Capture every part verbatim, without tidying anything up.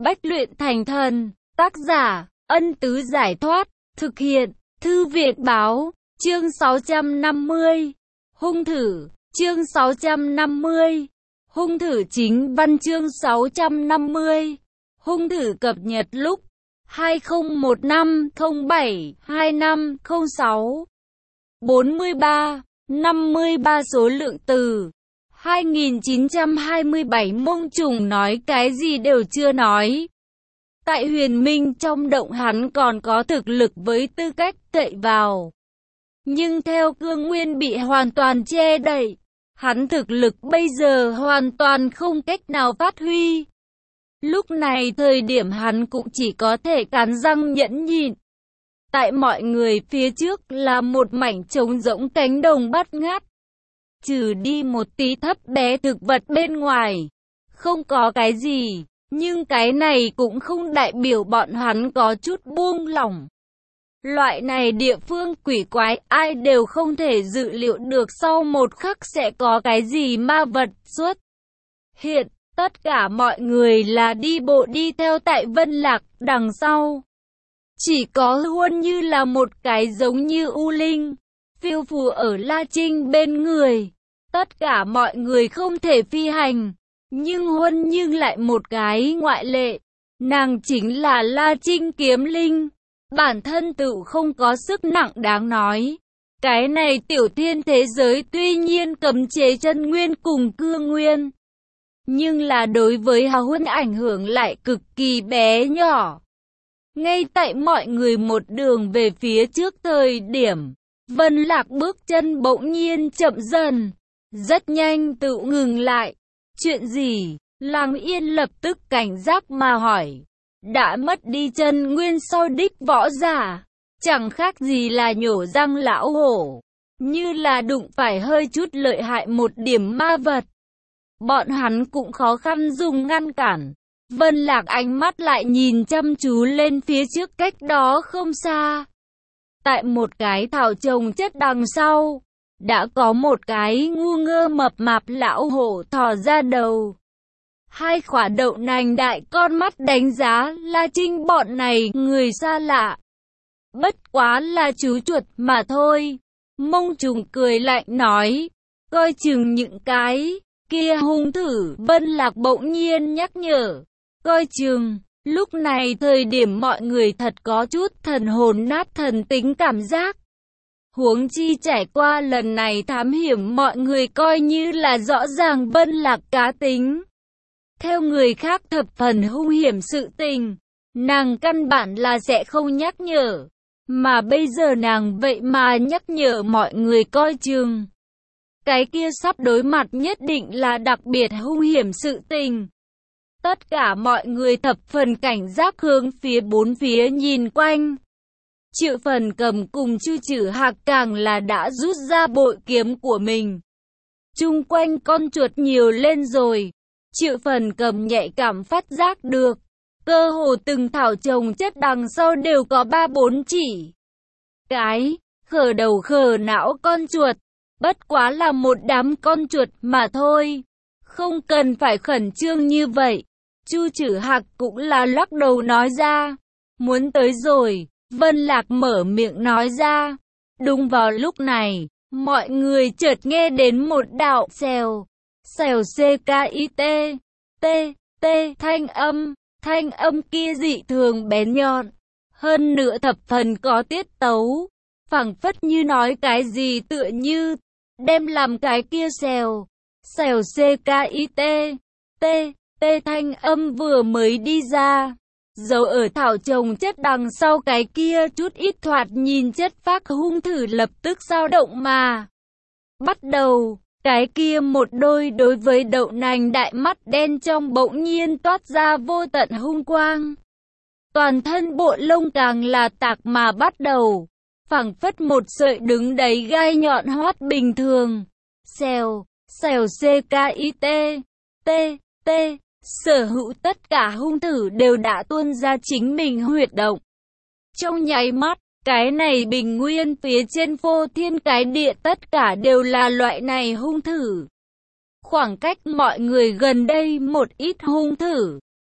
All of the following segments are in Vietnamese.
Bách luyện thành thần. Tác giả, Ân Tứ Giải Thoát. Thực hiện, Thư Việt Báo. Chương sáu trăm năm mươi. Hung thử. Chương sáu trăm năm mươi. Hung thử chính văn chương sáu trăm năm mươi. Hung thử cập nhật lúc hai không một năm không bảy hai năm không sáu. bốn mươi ba, năm mươi ba số lượng từ. hai nghìn chín trăm hai mươi bảy Mông Trùng nói cái gì đều chưa nói. Tại Huyền Minh trong động hắn còn có thực lực với tư cách cậy vào. Nhưng theo Cương Nguyên bị hoàn toàn che đậy, hắn thực lực bây giờ hoàn toàn không cách nào phát huy. Lúc này thời điểm hắn cũng chỉ có thể cắn răng nhẫn nhịn. Tại mọi người phía trước là một mảnh trống rỗng cánh đồng bát ngát. Trừ đi một tí thấp bé thực vật bên ngoài, không có cái gì, nhưng cái này cũng không đại biểu bọn hắn có chút buông lỏng. Loại này địa phương quỷ quái ai đều không thể dự liệu được sau một khắc sẽ có cái gì ma vật xuất hiện. Tất cả mọi người là đi bộ đi theo tại Vân Lạc đằng sau. Chỉ có Huân như là một cái giống như U Linh, phiêu phù ở La Trinh bên người. Tất cả mọi người không thể phi hành, nhưng Huân như lại một cái ngoại lệ. Nàng chính là La Trinh kiếm linh. Bản thân tự không có sức nặng đáng nói. Cái này tiểu thiên thế giới tuy nhiên cấm chế chân nguyên cùng cương nguyên, nhưng là đối với Hà Huân ảnh hưởng lại cực kỳ bé nhỏ. Ngay tại mọi người một đường về phía trước thời điểm, Vân Lạc bước chân bỗng nhiên chậm dần, rất nhanh tự ngừng lại. Chuyện gì? Lăng Yên lập tức cảnh giác mà hỏi. Đã mất đi chân nguyên sau đích võ giả, chẳng khác gì là nhổ răng lão hổ, như là đụng phải hơi chút lợi hại một điểm ma vật. Bọn hắn cũng khó khăn dùng ngăn cản. Vân Lạc ánh mắt lại nhìn chăm chú lên phía trước cách đó không xa. Tại một cái thảo trồng chất đằng sau, đã có một cái ngu ngơ mập mạp lão hổ thò ra đầu. Hai quả đậu nành đại con mắt đánh giá La Trinh bọn này người xa lạ. Bất quá là chú chuột mà thôi. Mông Trùng cười lạnh nói. Coi chừng những cái kia hung thử. Vân Lạc bỗng nhiên nhắc nhở. Coi chừng. Lúc này thời điểm mọi người thật có chút thần hồn nát thần tính cảm giác. Huống chi trải qua lần này thám hiểm mọi người coi như là rõ ràng Vân Lạc cá tính. Theo người khác thập phần hung hiểm sự tình, nàng căn bản là sẽ không nhắc nhở. Mà bây giờ nàng vậy mà nhắc nhở mọi người coi chừng. Cái kia sắp đối mặt nhất định là đặc biệt hung hiểm sự tình. Tất cả mọi người thập phần cảnh giác hướng phía bốn phía nhìn quanh. Triệu Phần Cầm cùng Chu Trử Hạc càng là đã rút ra bội kiếm của mình. Chung quanh con chuột nhiều lên rồi. Triệu Phần Cầm nhạy cảm phát giác được, cơ hồ từng thảo trồng chất đằng sau đều có ba bốn chỉ cái khờ đầu khờ não con chuột. Bất quá là một đám con chuột mà thôi, không cần phải khẩn trương như vậy. Chu Trử Hạc cũng là lắc đầu nói ra. Muốn tới rồi. Vân Lạc mở miệng nói ra. Đúng vào lúc này, mọi người chợt nghe đến một đạo xèo xèo ckit t t thanh âm. Thanh âm kia dị thường bén nhọn, hơn nữa thập phần có tiết tấu, phảng phất như nói cái gì tựa như đem làm cái kia xèo xèo ckit t t thanh âm vừa mới đi ra, dấu ở thảo trồng chất đằng sau cái kia chút ít thoạt nhìn chất phác hung thử lập tức dao động mà bắt đầu. Cái kia một đôi đối với đậu nành đại mắt đen trong bỗng nhiên toát ra vô tận hung quang. Toàn thân bộ lông càng là tạc mà bắt đầu, phảng phất một sợi đứng đấy gai nhọn hoắt bình thường. Xèo, xèo ckit, t, t, sở hữu tất cả hung thử đều đã tuôn ra chính mình huyệt động. Trong nháy mắt, cái này bình nguyên phía trên phô thiên cái địa tất cả đều là loại này hung thử. Khoảng cách mọi người gần đây một ít hung thử,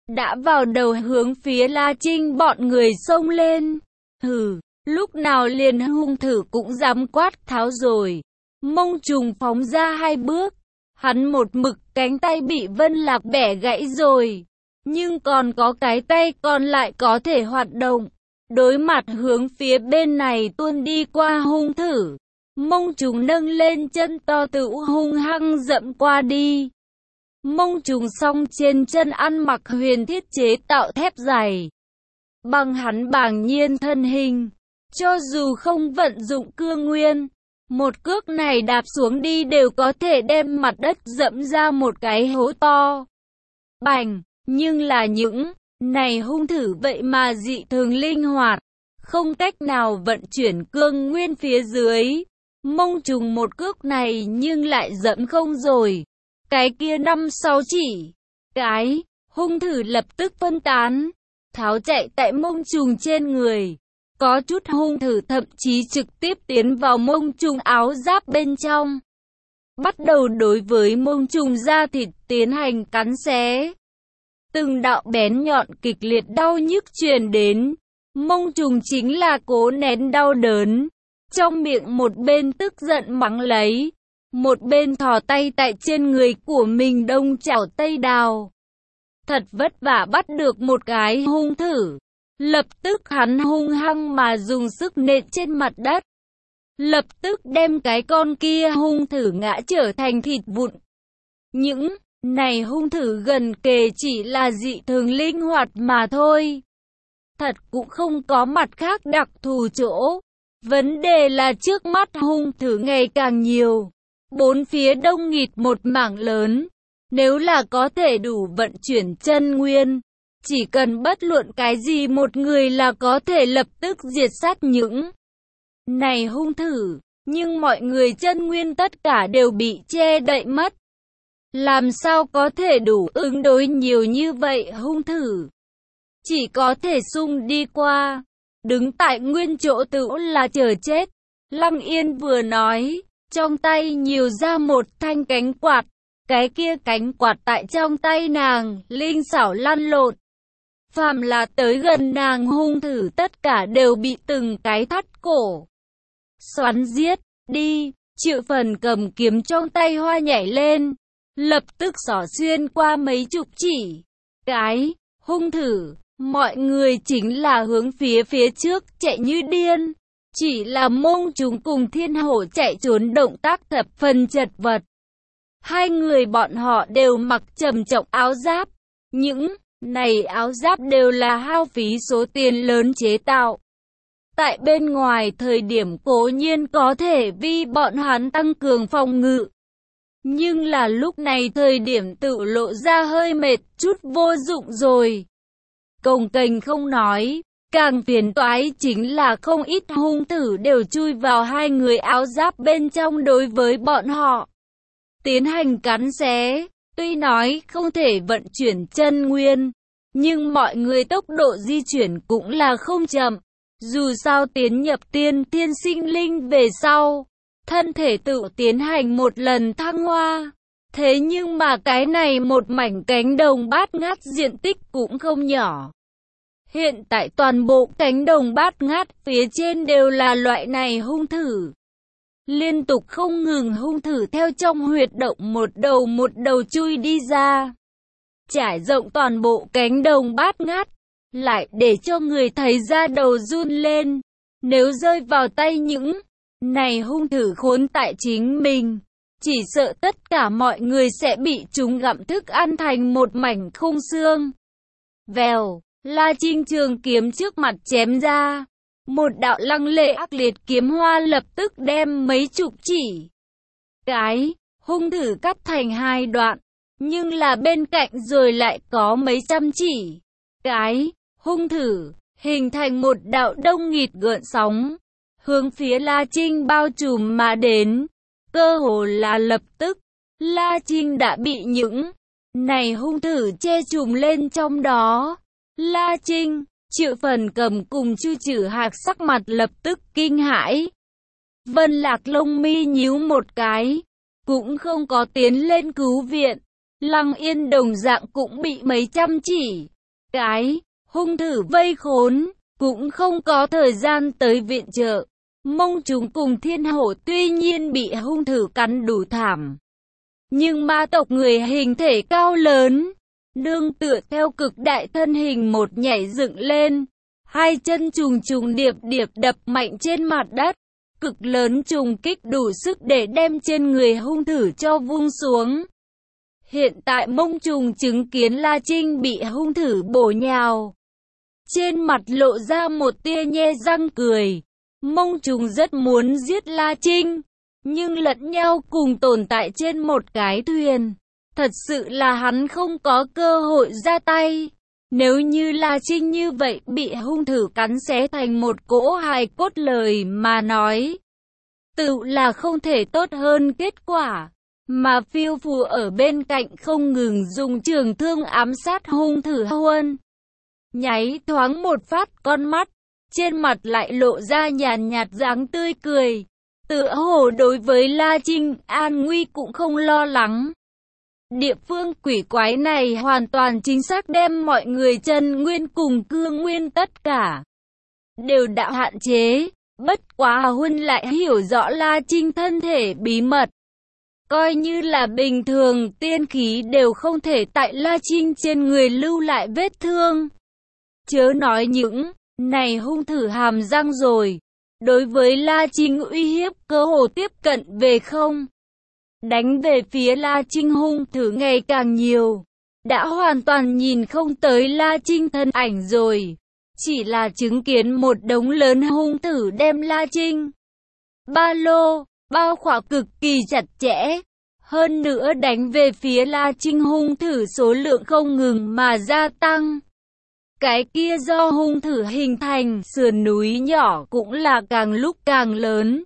đã vào đầu hướng phía La Trinh bọn người xông lên. Hừ, lúc nào liền hung thử cũng dám quát tháo rồi. Mông Trùng phóng ra hai bước, hắn một mực cánh tay bị Vân Lạc bẻ gãy rồi, nhưng còn có cái tay còn lại có thể hoạt động. Đối mặt hướng phía bên này tuôn đi qua hung thử, Mông Trùng nâng lên chân to tự hung hăng dẫm qua đi. Mông Trùng song trên chân ăn mặc huyền thiết chế tạo thép dày, bằng hắn bàng nhiên thân hình, cho dù không vận dụng cương nguyên, một cước này đạp xuống đi đều có thể đem mặt đất dẫm ra một cái hố to. Bành, nhưng là những này hung thử vậy mà dị thường linh hoạt, không cách nào vận chuyển cương nguyên phía dưới. Mông Trùng một cước này nhưng lại dẫm không rồi. Cái kia năm sáu chỉ, cái, hung thử lập tức phân tán, tháo chạy tại Mông Trùng trên người. Có chút hung thử thậm chí trực tiếp tiến vào Mông Trùng áo giáp bên trong, bắt đầu đối với Mông Trùng da thịt tiến hành cắn xé. Từng đạo bén nhọn kịch liệt đau nhức truyền đến, Mông Trùng chính là cố nén đau đớn, trong miệng một bên tức giận mắng lấy, một bên thò tay tại trên người của mình đông chảo tây đào. Thật vất vả bắt được một cái hung thử, lập tức hắn hung hăng mà dùng sức nện trên mặt đất, lập tức đem cái con kia hung thử ngã trở thành thịt vụn. Những này hung thử gần kề chỉ là dị thường linh hoạt mà thôi, thật cũng không có mặt khác đặc thù chỗ. Vấn đề là trước mắt hung thử ngày càng nhiều, bốn phía đông nghịt một mảng lớn. Nếu là có thể đủ vận chuyển chân nguyên, chỉ cần bất luận cái gì một người là có thể lập tức diệt sát những này hung thử. Nhưng mọi người chân nguyên tất cả đều bị che đậy mất, làm sao có thể đủ ứng đối nhiều như vậy hung thử. Chỉ có thể xung đi qua, đứng tại nguyên chỗ tự là chờ chết. Lăng Yên vừa nói, trong tay nhiều ra một thanh cánh quạt. Cái kia cánh quạt tại trong tay nàng, linh xảo lăn lộn. Phàm là tới gần nàng hung thử tất cả đều bị từng cái thắt cổ, xoắn giết đi. Triệu Phần cầm kiếm trong tay hoa nhảy lên, lập tức xỏ xuyên qua mấy chục chỉ cái hung thử. Mọi người chính là hướng phía phía trước chạy như điên. Chỉ là Mông Trùng cùng Thiên Hổ chạy trốn động tác thập phần chật vật. Hai người bọn họ đều mặc trầm trọng áo giáp. Những này áo giáp đều là hao phí số tiền lớn chế tạo. Tại bên ngoài thời điểm cố nhiên có thể vì bọn hắn tăng cường phòng ngự, nhưng là lúc này thời điểm tự lộ ra hơi mệt chút vô dụng rồi. Cồng kềnh không nói, càng phiền toái chính là không ít hung thử đều chui vào hai người áo giáp bên trong đối với bọn họ tiến hành cắn xé. Tuy nói không thể vận chuyển chân nguyên, nhưng mọi người tốc độ di chuyển cũng là không chậm. Dù sao tiến nhập tiên thiên sinh linh về sau, thân thể tự tiến hành một lần thăng hoa. Thế nhưng mà cái này một mảnh cánh đồng bát ngát diện tích cũng không nhỏ. Hiện tại toàn bộ cánh đồng bát ngát phía trên đều là loại này hung thử. Liên tục không ngừng hung thử theo trong huyệt động một đầu một đầu chui đi ra, trải rộng toàn bộ cánh đồng bát ngát, lại để cho người thấy da đầu run lên. Nếu rơi vào tay những này hung thử khốn tại chính mình, chỉ sợ tất cả mọi người sẽ bị chúng gặm thức ăn thành một mảnh khung xương. Vèo, La Trinh trường kiếm trước mặt chém ra, một đạo lăng lệ ác liệt kiếm hoa lập tức đem mấy chục chỉ cái hung thử cắt thành hai đoạn, nhưng là bên cạnh rồi lại có mấy trăm chỉ cái hung thử, hình thành một đạo đông nghịt gợn sóng, hướng phía La Trinh bao trùm mà đến. Cơ hồ là lập tức, La Trinh đã bị những này hung thử che trùm lên trong đó. La Trinh, Triệu Phần cầm cùng Chu Trử Hạc sắc mặt lập tức kinh hãi. Vân Lạc lông mi nhíu một cái, cũng không có tiến lên cứu viện. Lăng Yên đồng dạng cũng bị mấy trăm chỉ Cái hung thử vây khốn, cũng không có thời gian tới viện trợ. Mông Trùng cùng Thiên Hổ tuy nhiên bị hung thử cắn đủ thảm, nhưng ma tộc người hình thể cao lớn, nương tựa theo cực đại thân hình một nhảy dựng lên, hai chân trùng trùng điệp điệp đập mạnh trên mặt đất, cực lớn trùng kích đủ sức để đem trên người hung thử cho vung xuống. Hiện tại Mông Trùng chứng kiến La Trinh bị hung thử bổ nhào, trên mặt lộ ra một tia nhe răng cười. Mông Trùng rất muốn giết La Trinh, nhưng lẫn nhau cùng tồn tại trên một cái thuyền, thật sự là hắn không có cơ hội ra tay. Nếu như La Trinh như vậy bị hung thử cắn xé thành một cỗ hài cốt lời mà nói, tự là không thể tốt hơn kết quả. Mà phiêu phù ở bên cạnh không ngừng dùng trường thương ám sát hung thử huân. Nháy thoáng một phát con mắt, trên mặt lại lộ ra nhàn nhạt dáng tươi cười. Tựa hồ đối với La Trinh an nguy cũng không lo lắng. Địa phương quỷ quái này hoàn toàn chính xác đem mọi người chân nguyên cùng cương nguyên tất cả đều đã hạn chế. Bất quá Huân lại hiểu rõ La Trinh thân thể bí mật. Coi như là bình thường, tiên khí đều không thể tại La Trinh trên người lưu lại vết thương. Chớ nói những này hung thử hàm răng rồi. Đối với La Trinh uy hiếp cơ hồ tiếp cận về không. Đánh về phía La Trinh hung thử ngày càng nhiều. Đã hoàn toàn nhìn không tới La Trinh thân ảnh rồi. Chỉ là chứng kiến một đống lớn hung thử đem La Trinh ba lô bao khỏa cực kỳ chặt chẽ. Hơn nữa đánh về phía La Trinh hung thử số lượng không ngừng mà gia tăng. Cái kia do hung thử hình thành sườn núi nhỏ cũng là càng lúc càng lớn.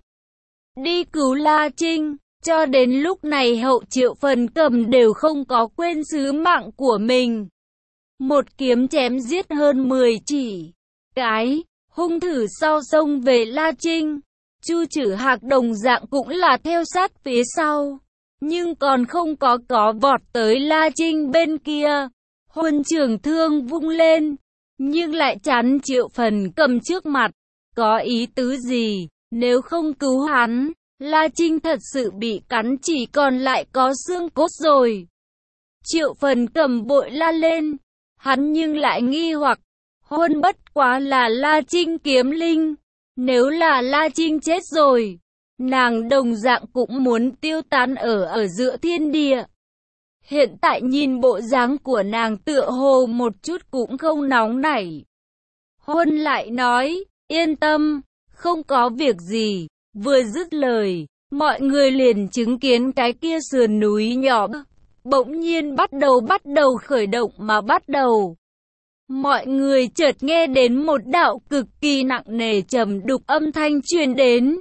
Đi cứu La Trinh, cho đến lúc này Hậu Triệu Phần Cầm đều không có quên sứ mạng của mình. Một kiếm chém giết hơn mười chỉ. Cái hung thử sau sông về La Trinh. Chu Trử Hạc đồng dạng cũng là theo sát phía sau, nhưng còn không có có vọt tới La Trinh bên kia. Huân trường thương vung lên, nhưng lại chắn Triệu Phần Cầm trước mặt. Có ý tứ gì? Nếu không cứu hắn, La Trinh thật sự bị cắn chỉ còn lại có xương cốt rồi. Triệu Phần Cầm bội la lên, hắn nhưng lại nghi hoặc. Huân bất quá là La Trinh kiếm linh. Nếu là La Trinh chết rồi, nàng đồng dạng cũng muốn tiêu tán ở ở giữa thiên địa. Hiện tại nhìn bộ dáng của nàng tựa hồ một chút cũng không nóng nảy. Huân lại nói, yên tâm, không có việc gì. Vừa dứt lời, mọi người liền chứng kiến cái kia sườn núi nhỏ bỗng nhiên bắt đầu bắt đầu khởi động mà bắt đầu. Mọi người chợt nghe đến một đạo cực kỳ nặng nề trầm đục âm thanh truyền đến.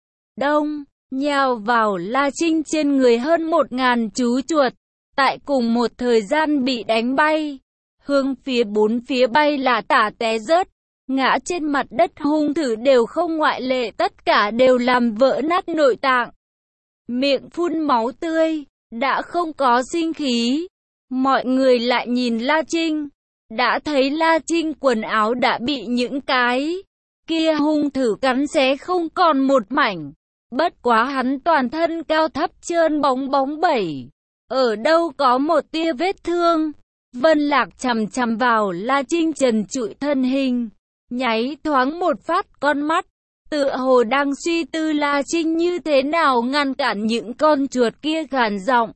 Đông, nhào vào La Trinh trên người hơn một ngàn chú chuột, tại cùng một thời gian bị đánh bay. Hướng phía bốn phía bay là tả té rớt, ngã trên mặt đất hung thử đều không ngoại lệ, tất cả đều làm vỡ nát nội tạng. Miệng phun máu tươi, đã không có sinh khí. Mọi người lại nhìn La Trinh. Đã thấy La Trinh quần áo đã bị những cái kia hung thử cắn xé không còn một mảnh. Bất quá hắn toàn thân cao thấp trơn bóng bóng bẩy, ở đâu có một tia vết thương. Vân Lạc chằm chằm vào La Trinh trần trụi thân hình, nháy thoáng một phát con mắt, tựa hồ đang suy tư La Trinh như thế nào ngăn cản những con chuột kia gàn giọng.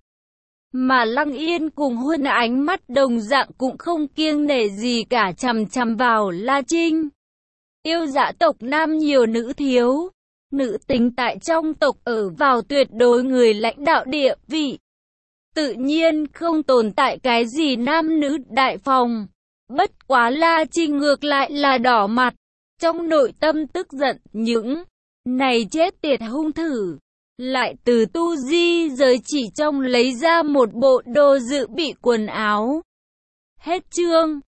Mà Lăng Yên cùng Huân ánh mắt đồng dạng cũng không kiêng nể gì cả chằm chằm vào La Trinh. Yêu dã tộc nam nhiều nữ thiếu, nữ tính tại trong tộc ở vào tuyệt đối người lãnh đạo địa vị. Tự nhiên không tồn tại cái gì nam nữ đại phòng. Bất quá La Trinh ngược lại là đỏ mặt, trong nội tâm tức giận những này chết tiệt hung thử. Lại từ tu di giới chỉ trong lấy ra một bộ đồ dự bị quần áo. Hết chương.